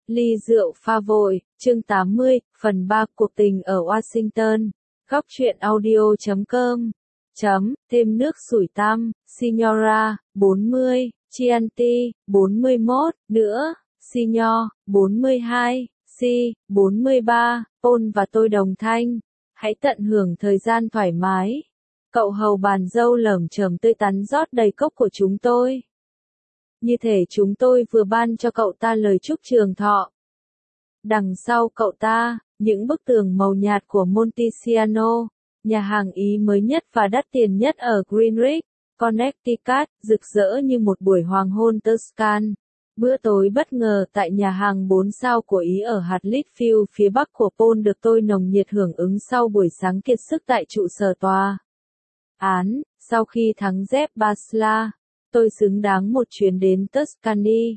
Ly rượu pha vội, chương 80, phần 3 cuộc tình ở Washington. Góc truyện audio.com. Thêm nước sủi tăm, Signora, 40, Chianti, 41, nữa, Signor, 42, Si, 43, Paul và tôi đồng thanh. Hãy tận hưởng thời gian thoải mái. Cậu hầu bàn dâu lởm chởm tươi tắn rót đầy cốc của chúng tôi. Như thể chúng tôi vừa ban cho cậu ta lời chúc trường thọ. Đằng sau cậu ta, những bức tường màu nhạt của Monticiano, nhà hàng Ý mới nhất và đắt tiền nhất ở Greenwich, Connecticut, rực rỡ như một buổi hoàng hôn Tuscan. Bữa tối bất ngờ tại nhà hàng 4 sao của Ý ở hạt Litchfield phía bắc của Paul được tôi nồng nhiệt hưởng ứng sau buổi sáng kiệt sức tại trụ sở tòa án. Sau khi thắng Jeff Basla, tôi xứng đáng một chuyến đến Tuscany.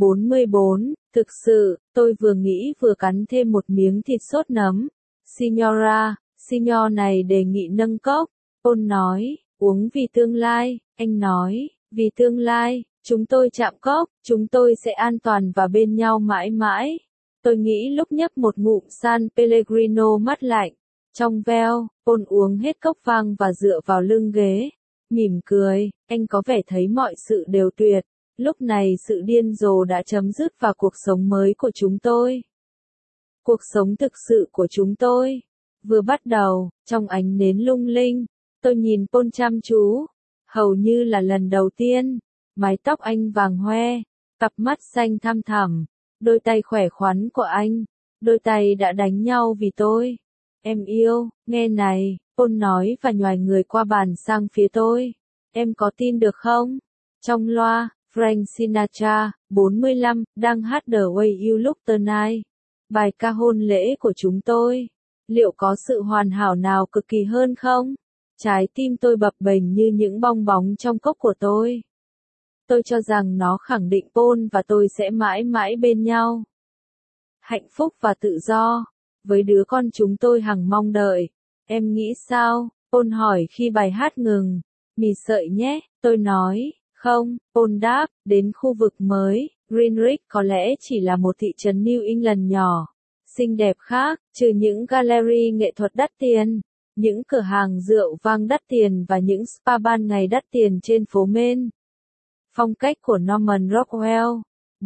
44, thực sự, tôi vừa nghĩ vừa cắn thêm một miếng thịt sốt nấm. Signora, Signor này đề nghị nâng cốc. Paul nói, uống vì tương lai, anh nói, vì tương lai, chúng tôi chạm cốc, chúng tôi sẽ an toàn và bên nhau mãi mãi. Tôi nghĩ lúc nhấp một ngụm San Pellegrino mát lạnh, trong veo, Paul uống hết cốc vang và dựa vào lưng ghế. Mỉm cười, anh có vẻ thấy mọi sự đều tuyệt. Lúc này sự điên rồ đã chấm dứt và cuộc sống mới của chúng tôi. Cuộc sống thực sự của chúng tôi vừa bắt đầu. Trong ánh nến lung linh, tôi nhìn Paul chăm chú, hầu như là lần đầu tiên. Mái tóc anh vàng hoe, cặp mắt xanh thăm thẳm, đôi tay khỏe khoắn của anh, đôi tay đã đánh nhau vì tôi. Em yêu, nghe này, Paul nói và nhoài người qua bàn sang phía tôi. Em có tin được không? Trong loa, Frank Sinatra, 45, đang hát The Way You Look Tonight. Bài ca hôn lễ của chúng tôi. Liệu có sự hoàn hảo nào cực kỳ hơn không? Trái tim tôi bập bềnh như những bong bóng trong cốc của tôi. Tôi cho rằng nó khẳng định Paul và tôi sẽ mãi mãi bên nhau. Hạnh phúc và tự do. Với đứa con chúng tôi hằng mong đợi. Em nghĩ sao? Paul hỏi khi bài hát ngừng. Mì sợi nhé, tôi nói. Không, Paul đáp, đến khu vực mới, Greenwich có lẽ chỉ là một thị trấn New England nhỏ, xinh đẹp khác, trừ những gallery nghệ thuật đắt tiền, những cửa hàng rượu vang đắt tiền và những spa ban ngày đắt tiền trên phố Main. Phong cách của Norman Rockwell.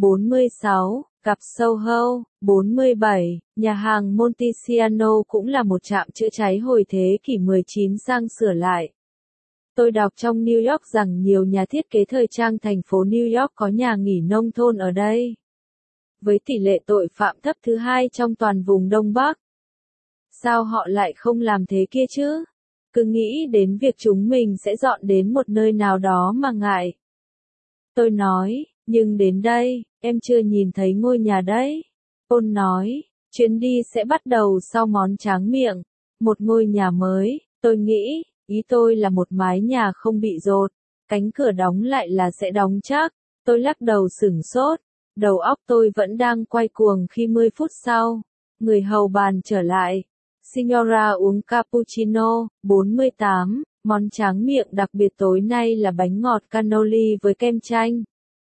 46, gặp Soho. 47, nhà hàng Monticiano cũng là một trạm chữa cháy hồi thế kỷ 19 sang sửa lại. Tôi đọc trong New York rằng nhiều nhà thiết kế thời trang thành phố New York có nhà nghỉ nông thôn ở đây. Với tỷ lệ tội phạm thấp thứ hai trong toàn vùng Đông Bắc. Sao họ lại không làm thế kia chứ? Cứ nghĩ đến việc chúng mình sẽ dọn đến một nơi nào đó mà ngại. Tôi nói, nhưng đến đây, em chưa nhìn thấy ngôi nhà đấy. Paul nói, chuyến đi sẽ bắt đầu sau món tráng miệng. Một ngôi nhà mới, tôi nghĩ. Ý tôi là một mái nhà không bị dột, cánh cửa đóng lại là sẽ đóng chắc. Tôi lắc đầu sửng sốt, đầu óc tôi vẫn đang quay cuồng khi 10 phút sau, người hầu bàn trở lại. Signora uống cappuccino. 48, món tráng miệng đặc biệt tối nay là bánh ngọt cannoli với kem chanh.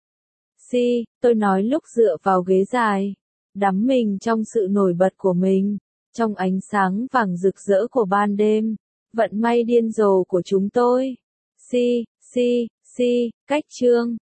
Si, tôi nói lúc dựa vào ghế dài, đắm mình trong sự nổi bật của mình, trong ánh sáng vàng rực rỡ của ban đêm. Vận may điên rồ của chúng tôi. Si, cách chương.